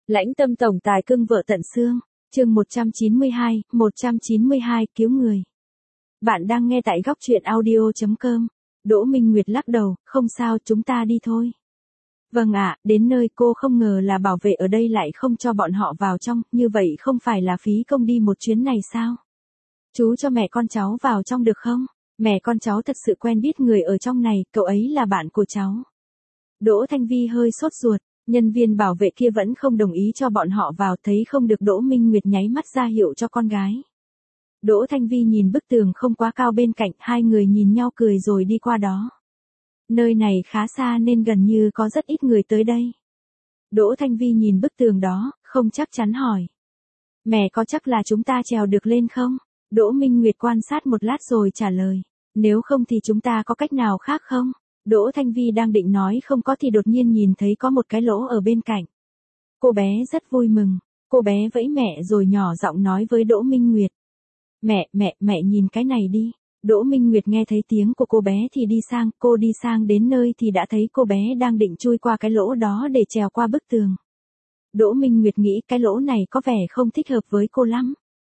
Lãnh tâm tổng tài cưng vợ tận xương, chương 192, cứu người. Bạn đang nghe tại góc truyện audio.com. Đỗ Minh Nguyệt lắc đầu, không sao, chúng ta đi thôi. Vâng ạ, đến nơi cô không ngờ là bảo vệ ở đây lại không cho bọn họ vào trong, như vậy không phải là phí công đi một chuyến này sao? Chú cho mẹ con cháu vào trong được không? Mẹ con cháu thật sự quen biết người ở trong này, cậu ấy là bạn của cháu. Đỗ Thanh Vi hơi sốt ruột. Nhân viên bảo vệ kia vẫn không đồng ý cho bọn họ vào, thấy không được Đỗ Minh Nguyệt nháy mắt ra hiệu cho con gái. Đỗ Thanh Vi nhìn bức tường không quá cao bên cạnh, hai người nhìn nhau cười rồi đi qua đó. Nơi này khá xa nên gần như có rất ít người tới đây. Đỗ Thanh Vi nhìn bức tường đó, không chắc chắn hỏi. Mẹ có chắc là chúng ta trèo được lên không? Đỗ Minh Nguyệt quan sát một lát rồi trả lời. Nếu không thì chúng ta có cách nào khác không? Đỗ Thanh Vi đang định nói không có thì đột nhiên nhìn thấy có một cái lỗ ở bên cạnh. Cô bé rất vui mừng, cô bé vẫy mẹ rồi nhỏ giọng nói với Đỗ Minh Nguyệt. Mẹ nhìn cái này đi. Đỗ Minh Nguyệt nghe thấy tiếng của cô bé thì cô đi sang đến nơi thì đã thấy cô bé đang định chui qua cái lỗ đó để trèo qua bức tường. Đỗ Minh Nguyệt nghĩ cái lỗ này có vẻ không thích hợp với cô lắm.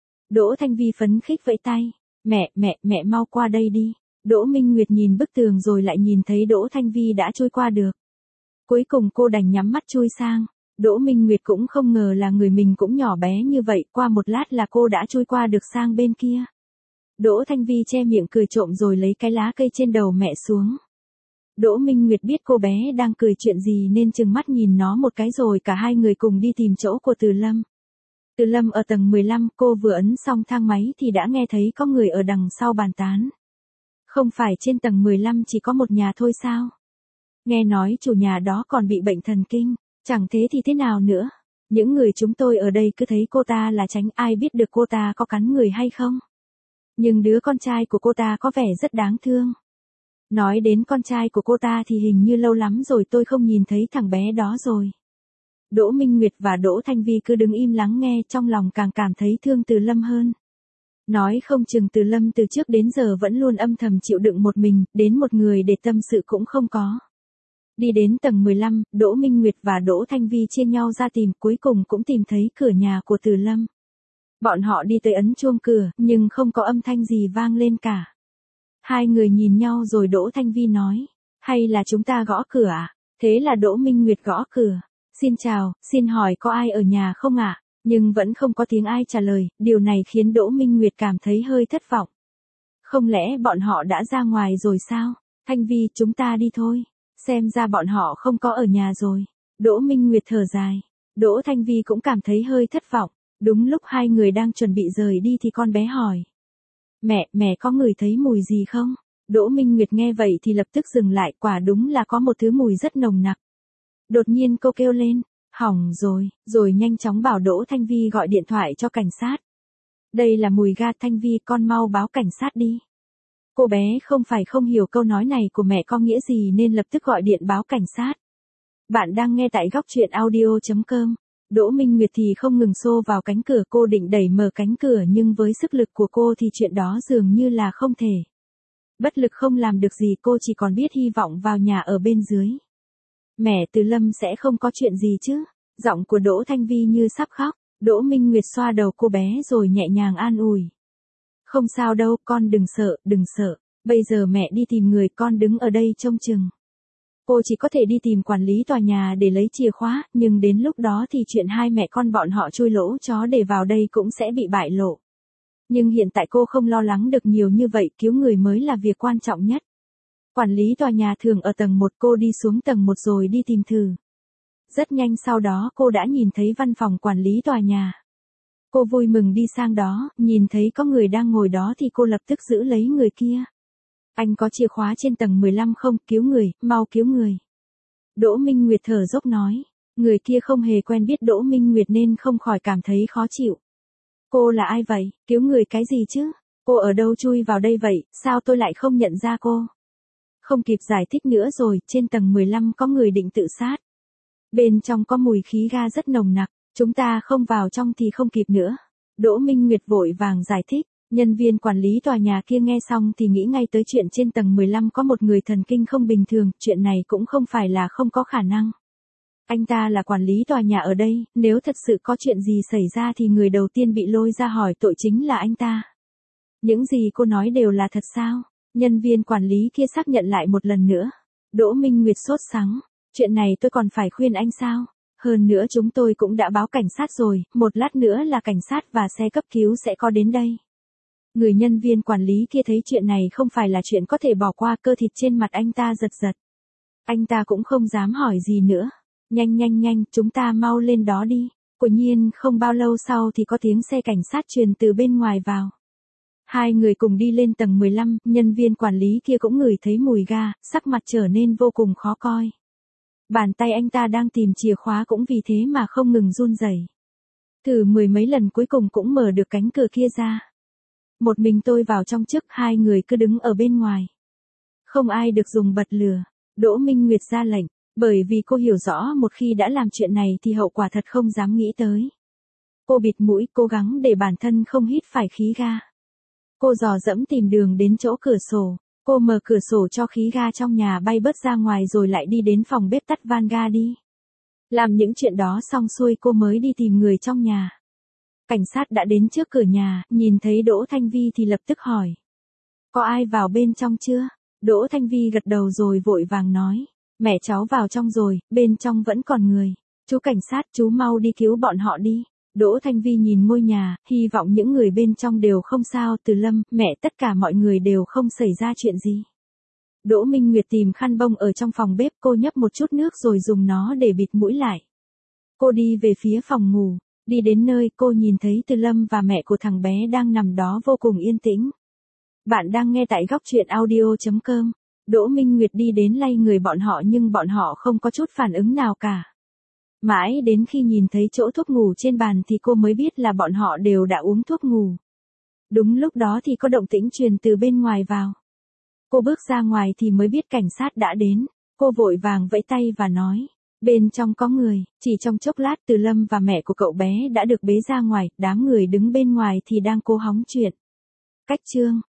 Đỗ Thanh Vi phấn khích vẫy tay. Mẹ mau qua đây đi. Đỗ Minh Nguyệt nhìn bức tường rồi lại nhìn thấy Đỗ Thanh Vi đã chui qua được. Cuối cùng cô đành nhắm mắt chui sang. Đỗ Minh Nguyệt cũng không ngờ là người mình cũng nhỏ bé như vậy, qua một lát là cô đã chui qua được sang bên kia. Đỗ Thanh Vi che miệng cười trộm rồi lấy cái lá cây trên đầu mẹ xuống. Đỗ Minh Nguyệt biết cô bé đang cười chuyện gì nên trừng mắt nhìn nó một cái rồi cả hai người cùng đi tìm chỗ của Từ Lâm. Từ Lâm ở tầng 15, cô vừa ấn xong thang máy thì đã nghe thấy có người ở đằng sau bàn tán. Không phải trên tầng 15 chỉ có một nhà thôi sao? Nghe nói chủ nhà đó còn bị bệnh thần kinh, chẳng thế thì thế nào nữa? Những người chúng tôi ở đây cứ thấy cô ta là tránh, ai biết được cô ta có cắn người hay không? Nhưng đứa con trai của cô ta có vẻ rất đáng thương. Nói đến con trai của cô ta thì hình như lâu lắm rồi tôi không nhìn thấy thằng bé đó rồi. Đỗ Minh Nguyệt và Đỗ Thanh Vi cứ đứng im lắng nghe, trong lòng càng cảm thấy thương Từ Lâm hơn. Nói không chừng Từ Lâm từ trước đến giờ vẫn luôn âm thầm chịu đựng một mình, đến một người để tâm sự cũng không có. Đi đến tầng 15, Đỗ Minh Nguyệt và Đỗ Thanh Vi chia nhau ra tìm, cuối cùng cũng tìm thấy cửa nhà của Từ Lâm. Bọn họ đi tới ấn chuông cửa, nhưng không có âm thanh gì vang lên cả. Hai người nhìn nhau rồi Đỗ Thanh Vi nói, hay là chúng ta gõ cửa ạ? Thế là Đỗ Minh Nguyệt gõ cửa. Xin chào, xin hỏi có ai ở nhà không ạ? Nhưng vẫn không có tiếng ai trả lời, điều này khiến Đỗ Minh Nguyệt cảm thấy hơi thất vọng. Không lẽ bọn họ đã ra ngoài rồi sao? Thanh Vi, chúng ta đi thôi. Xem ra bọn họ không có ở nhà rồi. Đỗ Minh Nguyệt thở dài. Đỗ Thanh Vi cũng cảm thấy hơi thất vọng. Đúng lúc hai người đang chuẩn bị rời đi thì con bé hỏi. Mẹ có ngửi thấy mùi gì không? Đỗ Minh Nguyệt nghe vậy thì lập tức dừng lại, quả đúng là có một thứ mùi rất nồng nặc. Đột nhiên cô kêu lên. Hỏng rồi nhanh chóng bảo Đỗ Thanh Vi gọi điện thoại cho cảnh sát. Đây là mùi ga, Thanh Vi, con mau báo cảnh sát đi. Cô bé không phải không hiểu câu nói này của mẹ có nghĩa gì nên lập tức gọi điện báo cảnh sát. Bạn đang nghe tại góc truyện audio.com. Đỗ Minh Nguyệt thì không ngừng xô vào cánh cửa, cô định đẩy mở cánh cửa nhưng với sức lực của cô thì chuyện đó dường như là không thể. Bất lực không làm được gì, cô chỉ còn biết hy vọng vào nhà ở bên dưới. Mẹ Từ Lâm sẽ không có chuyện gì chứ? Giọng của Đỗ Thanh Vi như sắp khóc. Đỗ Minh Nguyệt xoa đầu cô bé rồi nhẹ nhàng an ủi. Không sao đâu, con đừng sợ. Bây giờ mẹ đi tìm người, con đứng ở đây trông chừng. Cô chỉ có thể đi tìm quản lý tòa nhà để lấy chìa khóa, nhưng đến lúc đó thì chuyện hai mẹ con bọn họ chui lỗ chó để vào đây cũng sẽ bị bại lộ. Nhưng hiện tại cô không lo lắng được nhiều như vậy, cứu người mới là việc quan trọng nhất. Quản lý tòa nhà thường ở tầng 1, cô đi xuống tầng 1 rồi đi tìm thử. Rất nhanh sau đó cô đã nhìn thấy văn phòng quản lý tòa nhà. Cô vui mừng đi sang đó, nhìn thấy có người đang ngồi đó thì cô lập tức giữ lấy người kia. Anh có chìa khóa trên tầng 15 không? Cứu người, mau cứu người. Đỗ Minh Nguyệt thở dốc nói. Người kia không hề quen biết Đỗ Minh Nguyệt nên không khỏi cảm thấy khó chịu. Cô là ai vậy? Cứu người cái gì chứ? Cô ở đâu chui vào đây vậy? Sao tôi lại không nhận ra cô? Không kịp giải thích nữa rồi, trên tầng 15 có người định tự sát. Bên trong có mùi khí ga rất nồng nặc, chúng ta không vào trong thì không kịp nữa. Đỗ Minh Nguyệt vội vàng giải thích. Nhân viên quản lý tòa nhà kia nghe xong thì nghĩ ngay tới chuyện trên tầng 15 có một người thần kinh không bình thường, chuyện này cũng không phải là không có khả năng. Anh ta là quản lý tòa nhà ở đây, nếu thật sự có chuyện gì xảy ra thì người đầu tiên bị lôi ra hỏi tội chính là anh ta. Những gì cô nói đều là thật sao? Nhân viên quản lý kia xác nhận lại một lần nữa. Đỗ Minh Nguyệt sốt sắng. Chuyện này tôi còn phải khuyên anh sao? Hơn nữa chúng tôi cũng đã báo cảnh sát rồi, một lát nữa là cảnh sát và xe cấp cứu sẽ có đến đây. Người nhân viên quản lý kia thấy chuyện này không phải là chuyện có thể bỏ qua, cơ thịt trên mặt anh ta giật giật. Anh ta cũng không dám hỏi gì nữa. Nhanh, chúng ta mau lên đó đi. Quả nhiên không bao lâu sau thì có tiếng xe cảnh sát truyền từ bên ngoài vào. Hai người cùng đi lên tầng 15, nhân viên quản lý kia cũng ngửi thấy mùi ga, sắc mặt trở nên vô cùng khó coi. Bàn tay anh ta đang tìm chìa khóa cũng vì thế mà không ngừng run rẩy. Thử mười mấy lần cuối cùng cũng mở được cánh cửa kia ra. Một mình tôi vào trong trước, hai người cứ đứng ở bên ngoài. Không ai được dùng bật lửa. Đỗ Minh Nguyệt ra lệnh, bởi vì cô hiểu rõ một khi đã làm chuyện này thì hậu quả thật không dám nghĩ tới. Cô bịt mũi, cố gắng để bản thân không hít phải khí ga. Cô dò dẫm tìm đường đến chỗ cửa sổ. Cô mở cửa sổ cho khí ga trong nhà bay bớt ra ngoài rồi lại đi đến phòng bếp tắt van ga đi. Làm những chuyện đó xong xuôi cô mới đi tìm người trong nhà. Cảnh sát đã đến trước cửa nhà, nhìn thấy Đỗ Thanh Vi thì lập tức hỏi. Có ai vào bên trong chưa? Đỗ Thanh Vi gật đầu rồi vội vàng nói. Mẹ cháu vào trong rồi, bên trong vẫn còn người. Chú cảnh sát, chú mau đi cứu bọn họ đi. Đỗ Thanh Vi nhìn ngôi nhà, hy vọng những người bên trong đều không sao, Từ Lâm, mẹ tất cả mọi người đều không xảy ra chuyện gì. Đỗ Minh Nguyệt tìm khăn bông ở trong phòng bếp, cô nhấp một chút nước rồi dùng nó để bịt mũi lại. Cô đi về phía phòng ngủ, đi đến nơi cô nhìn thấy Từ Lâm và mẹ của thằng bé đang nằm đó vô cùng yên tĩnh. Bạn đang nghe tại góc truyện audio.com. Đỗ Minh Nguyệt đi đến lay người bọn họ nhưng bọn họ không có chút phản ứng nào cả. Mãi đến khi nhìn thấy chỗ thuốc ngủ trên bàn thì cô mới biết là bọn họ đều đã uống thuốc ngủ. Đúng lúc đó thì có động tĩnh truyền từ bên ngoài vào. Cô bước ra ngoài thì mới biết cảnh sát đã đến. Cô vội vàng vẫy tay và nói. Bên trong có người, chỉ trong chốc lát Từ Lâm và mẹ của cậu bé đã được bế ra ngoài, đám người đứng bên ngoài thì đang cố hóng chuyện. Cách chương